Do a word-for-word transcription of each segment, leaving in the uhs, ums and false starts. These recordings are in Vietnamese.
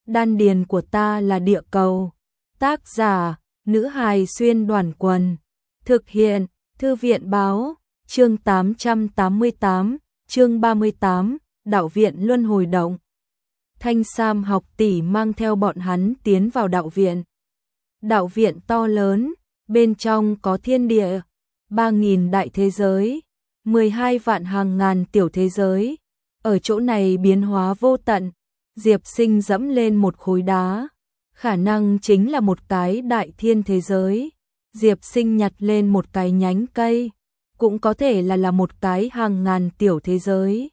Đan điền của ta là địa cầu. Tác giả, nữ hài xuyên đoàn quần. Thực hiện, thư viện báo, chương tám trăm tám mươi tám, chương ba mươi tám, đạo viện luân hồi động. Thanh Sam học tỷ mang theo bọn hắn tiến vào đạo viện. Đạo viện to lớn, bên trong có thiên địa, ba nghìn đại thế giới, mười hai vạn hàng ngàn tiểu thế giới. Ở chỗ này biến hóa vô tận, Diệp Sinh dẫm lên một khối đá, khả năng chính là một cái đại thiên thế giới. Diệp Sinh nhặt lên một cái nhánh cây, cũng có thể là là một cái hàng ngàn tiểu thế giới.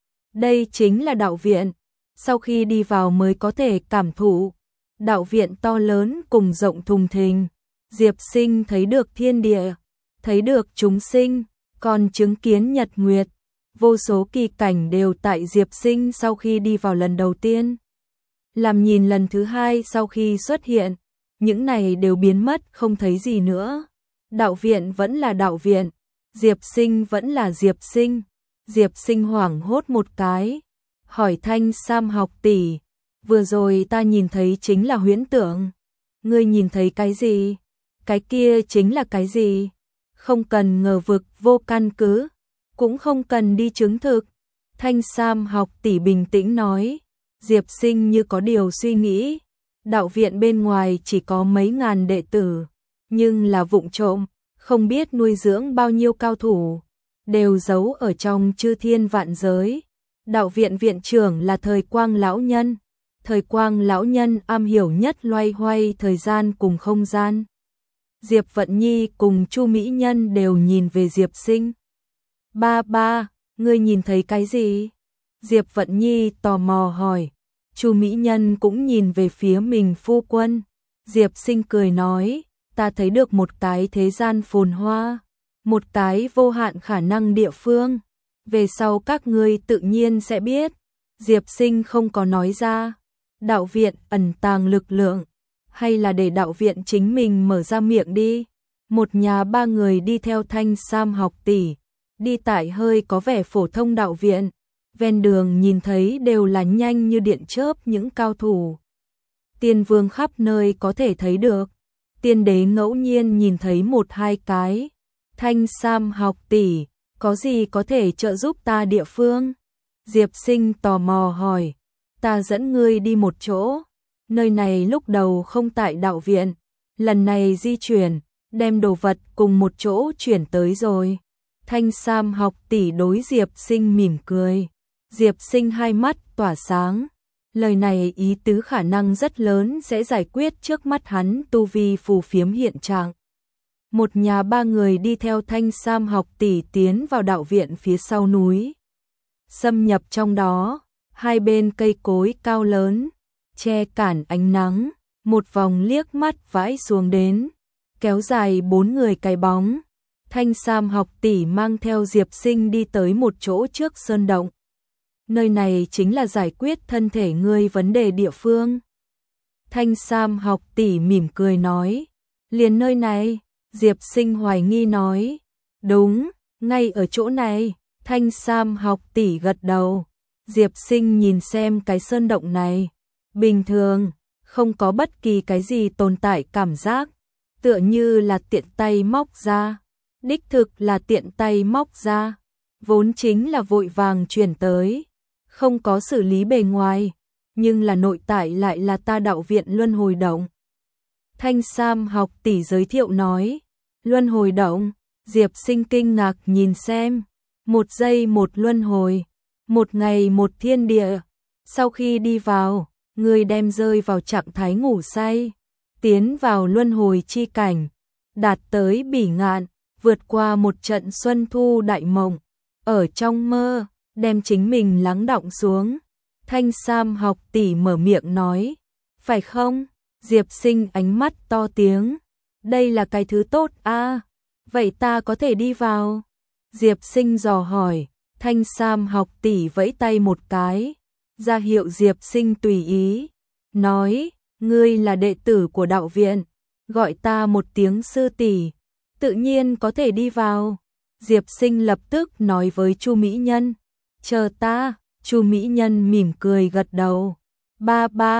Đây chính là đạo viện, sau khi đi vào mới có thể cảm thụ. Đạo viện to lớn cùng rộng thùng thình, Diệp Sinh thấy được thiên địa, thấy được chúng sinh, còn chứng kiến nhật nguyệt. Vô số kỳ cảnh đều tại Diệp Sinh sau khi đi vào lần đầu tiên. Làm nhìn lần thứ hai sau khi xuất hiện, những này đều biến mất không thấy gì nữa. Đạo viện vẫn là đạo viện, Diệp Sinh vẫn là Diệp Sinh. Diệp Sinh hoảng hốt một cái, hỏi Thanh Sam học tỷ, vừa rồi ta nhìn thấy chính là huyễn tưởng. Ngươi nhìn thấy cái gì? Cái kia chính là cái gì? Không cần ngờ vực vô căn cứ, cũng không cần đi chứng thực. Thanh Sam học tỷ bình tĩnh nói. Diệp Sinh như có điều suy nghĩ. Đạo viện bên ngoài chỉ có mấy ngàn đệ tử, nhưng là vụng trộm, không biết nuôi dưỡng bao nhiêu cao thủ, đều giấu ở trong chư thiên vạn giới. Đạo viện viện trưởng là Thời Quang lão nhân. Thời Quang lão nhân am hiểu nhất loay hoay thời gian cùng không gian. Diệp Vận Nhi cùng Chu Mỹ Nhân đều nhìn về Diệp Sinh. Ba ba, ngươi nhìn thấy cái gì? Diệp Vận Nhi tò mò hỏi. Chu Mỹ Nhân cũng nhìn về phía mình phu quân. Diệp Sinh cười nói, ta thấy được một cái thế gian phồn hoa, một cái vô hạn khả năng địa phương. Về sau các ngươi tự nhiên sẽ biết. Diệp Sinh không có nói ra. Đạo viện ẩn tàng lực lượng, hay là để đạo viện chính mình mở ra miệng đi. Một nhà ba người đi theo Thanh Sam học tỷ, đi tại hơi có vẻ phổ thông đạo viện. Ven đường nhìn thấy đều là nhanh như điện chớp những cao thủ. Tiên vương khắp nơi có thể thấy được. Tiên đế ngẫu nhiên nhìn thấy một hai cái. Thanh Sam học tỷ, có gì có thể trợ giúp ta địa phương? Diệp Sinh tò mò hỏi. Ta dẫn ngươi đi một chỗ. Nơi này lúc đầu không tại đạo viện, lần này di chuyển, đem đồ vật cùng một chỗ chuyển tới rồi. Thanh Sam học tỷ đối Diệp Sinh mỉm cười. Diệp Sinh hai mắt tỏa sáng. Lời này ý tứ khả năng rất lớn sẽ giải quyết trước mắt hắn tu vi phù phiếm hiện trạng. Một nhà ba người đi theo Thanh Sam học tỷ tiến vào đạo viện phía sau núi. Xâm nhập trong đó, hai bên cây cối cao lớn, che cản ánh nắng, một vòng liếc mắt vãi xuống đến, kéo dài bốn người cái bóng. Thanh Sam học tỷ mang theo Diệp Sinh đi tới một chỗ trước sơn động. Nơi này chính là giải quyết thân thể ngươi vấn đề địa phương. Thanh Sam học tỷ mỉm cười nói. Liền nơi này, Diệp Sinh hoài nghi nói. Đúng, ngay ở chỗ này. Thanh Sam học tỷ gật đầu. Diệp Sinh nhìn xem cái sơn động này. Bình thường, không có bất kỳ cái gì tồn tại cảm giác. Tựa như là tiện tay móc ra. Đích thực là tiện tay móc ra. Vốn chính là vội vàng chuyển tới. Không có xử lý bề ngoài, nhưng là nội tại lại là ta đạo viện luân hồi động. Thanh Sam học tỷ giới thiệu nói. Luân hồi động, Diệp Sinh kinh ngạc nhìn xem. Một giây một luân hồi, một ngày một thiên địa. Sau khi đi vào, người đem rơi vào trạng thái ngủ say, tiến vào luân hồi chi cảnh, đạt tới bỉ ngạn, vượt qua một trận xuân thu đại mộng. Ở trong mơ, đem chính mình lắng đọng xuống. Thanh Sam học tỷ mở miệng nói. Phải không? Diệp Sinh ánh mắt to tiếng. Đây là cái thứ tốt a. Vậy ta có thể đi vào? Diệp Sinh dò hỏi. Thanh Sam học tỷ vẫy tay một cái, ra hiệu Diệp Sinh tùy ý. Nói, ngươi là đệ tử của đạo viện, gọi ta một tiếng sư tỷ, tự nhiên có thể đi vào. Diệp Sinh lập tức nói với Chu Mỹ Nhân. Chờ ta. Chu Mỹ Nhân mỉm cười gật đầu. Ba ba,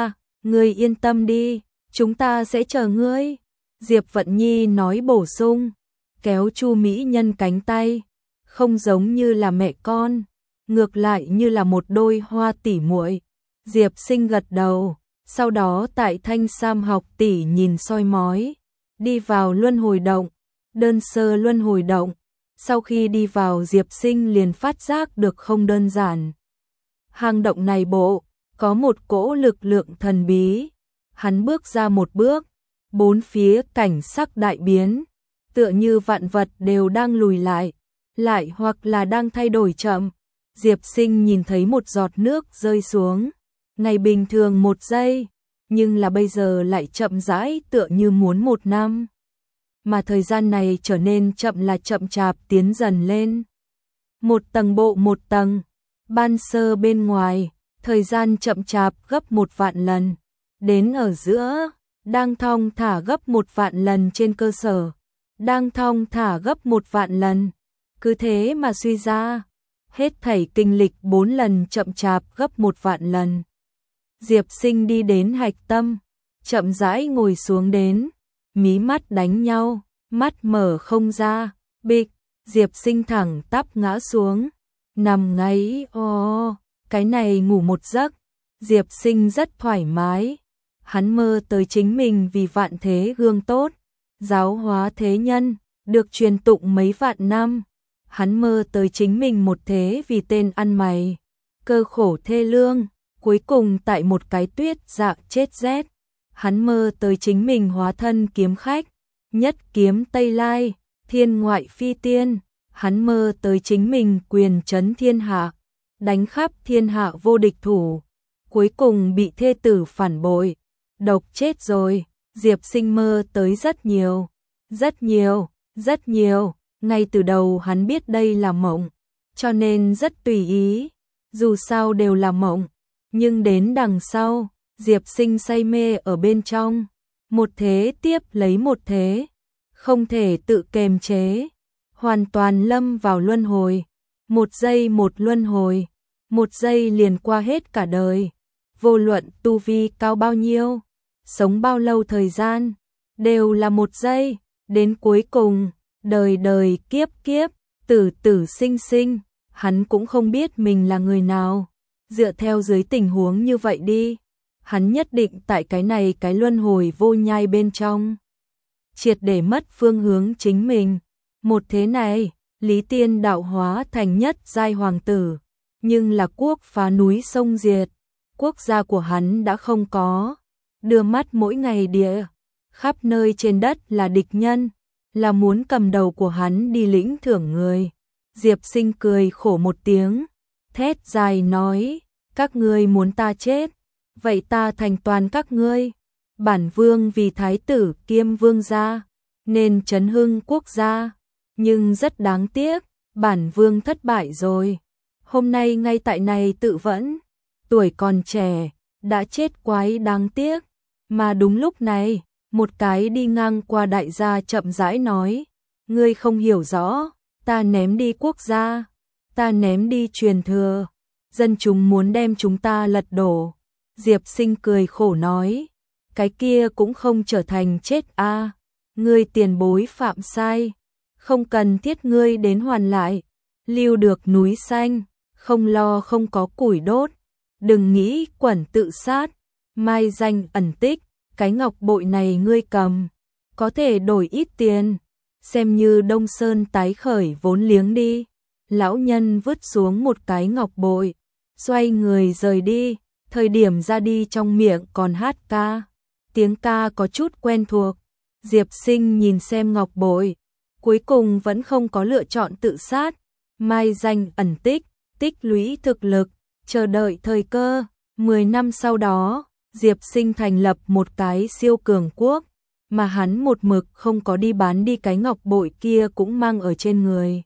Ngươi yên tâm đi, chúng ta sẽ chờ ngươi. Diệp Vận Nhi nói bổ sung, kéo Chu Mỹ Nhân cánh tay, không giống như là mẹ con, ngược lại như là một đôi hoa tỉ muội. Diệp Sinh gật đầu, sau đó tại Thanh Sam học tỷ nhìn soi mói, đi vào luân hồi động, đơn sơ luân hồi động. Sau khi đi vào Diệp Sinh liền phát giác được không đơn giản. Hang động này bộ, có một cỗ lực lượng thần bí. Hắn bước ra một bước, bốn phía cảnh sắc đại biến, tựa như vạn vật đều đang lùi lại, lại hoặc là đang thay đổi chậm. Diệp Sinh nhìn thấy một giọt nước rơi xuống, ngày bình thường một giây, nhưng là bây giờ lại chậm rãi tựa như muốn một năm. Mà thời gian này trở nên chậm là chậm chạp tiến dần lên. Một tầng bộ một tầng, ban sơ bên ngoài, thời gian chậm chạp gấp một vạn lần. Đến ở giữa, đang thong thả gấp một vạn lần trên cơ sở, đang thong thả gấp một vạn lần. Cứ thế mà suy ra, hết thảy kinh lịch bốn lần chậm chạp gấp một vạn lần. Diệp Sinh đi đến hạch tâm, chậm rãi ngồi xuống đến, mí mắt đánh nhau, mắt mở không ra, bịch, Diệp Sinh thẳng tắp ngã xuống, nằm ngáy, o, cái này ngủ một giấc. Diệp Sinh rất thoải mái, hắn mơ tới chính mình vì vạn thế gương tốt, giáo hóa thế nhân, được truyền tụng mấy vạn năm. Hắn mơ tới chính mình một thế vì tên ăn mày, cơ khổ thê lương, cuối cùng tại một cái tuyết dạ chết rét. Hắn mơ tới chính mình hóa thân kiếm khách, nhất kiếm Tây Lai, thiên ngoại phi tiên. Hắn mơ tới chính mình quyền trấn thiên hạ, đánh khắp thiên hạ vô địch thủ, cuối cùng bị thê tử phản bội, độc chết rồi. Diệp Sinh mơ tới rất nhiều, rất nhiều, rất nhiều. Ngay từ đầu hắn biết đây là mộng, cho nên rất tùy ý, dù sao đều là mộng. Nhưng đến đằng sau, Diệp Sinh say mê ở bên trong, một thế tiếp lấy một thế, không thể tự kềm chế, hoàn toàn lâm vào luân hồi, một giây một luân hồi, một giây liền qua hết cả đời. Vô luận tu vi cao bao nhiêu, sống bao lâu thời gian, đều là một giây, đến cuối cùng, đời đời kiếp kiếp, tử tử sinh sinh, hắn cũng không biết mình là người nào. Dựa theo dưới tình huống như vậy đi, hắn nhất định tại cái này cái luân hồi vô nhai bên trong, triệt để mất phương hướng chính mình. Một thế này, Lý Tiên đạo hóa thành nhất giai hoàng tử, nhưng là quốc phá núi sông diệt, quốc gia của hắn đã không có, đưa mắt mỗi ngày địa, khắp nơi trên đất là địch nhân, là muốn cầm đầu của hắn đi lĩnh thưởng người. Diệp Sinh cười khổ một tiếng, thét dài nói, các ngươi muốn ta chết, vậy ta thành toàn các ngươi. Bản vương vì thái tử kiêm vương gia, nên trấn hưng quốc gia, nhưng rất đáng tiếc, bản vương thất bại rồi. Hôm nay ngay tại này tự vẫn, tuổi còn trẻ, đã chết quái đáng tiếc. Mà đúng lúc này, một cái đi ngang qua đại gia chậm rãi nói, ngươi không hiểu rõ, ta ném đi quốc gia, ta ném đi truyền thừa, dân chúng muốn đem chúng ta lật đổ. Diệp Sinh cười khổ nói, cái kia cũng không trở thành chết a, à. Ngươi tiền bối phạm sai, không cần thiết ngươi đến hoàn lại, lưu được núi xanh, không lo không có củi đốt, đừng nghĩ quẩn tự sát, mai danh ẩn tích, cái ngọc bội này ngươi cầm, có thể đổi ít tiền, xem như Đông Sơn tái khởi vốn liếng đi. Lão nhân vứt xuống một cái ngọc bội, xoay người rời đi, thời điểm ra đi trong miệng còn hát ca, tiếng ca có chút quen thuộc. Diệp Sinh nhìn xem ngọc bội, cuối cùng vẫn không có lựa chọn tự sát, mai danh ẩn tích, tích lũy thực lực, chờ đợi thời cơ. Mười năm sau đó, Diệp Sinh thành lập một cái siêu cường quốc, mà hắn một mực không có đi bán đi cái ngọc bội kia cũng mang ở trên người.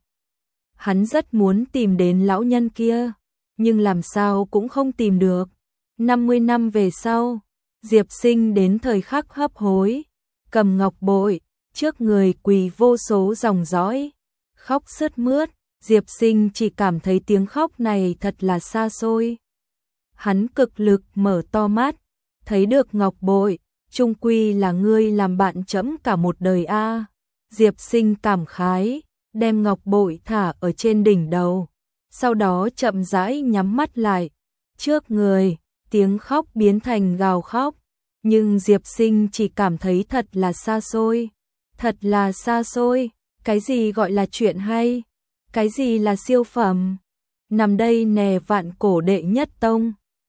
Hắn rất muốn tìm đến lão nhân kia, nhưng làm sao cũng không tìm được. năm mươi năm về sau, Diệp Sinh đến thời khắc hấp hối, cầm ngọc bội, trước người quỳ vô số dòng dõi, khóc sướt mướt. Diệp Sinh chỉ cảm thấy tiếng khóc này thật là xa xôi. Hắn cực lực mở to mắt, thấy được ngọc bội, chung quy là ngươi làm bạn trẫm cả một đời a. Diệp Sinh cảm khái, đem ngọc bội thả ở trên đỉnh đầu, sau đó chậm rãi nhắm mắt lại. Trước người, tiếng khóc biến thành gào khóc, nhưng Diệp Sinh chỉ cảm thấy thật là xa xôi, thật là xa xôi, cái gì gọi là chuyện hay, cái gì là siêu phẩm. Nằm đây nè, vạn cổ đệ nhất tông,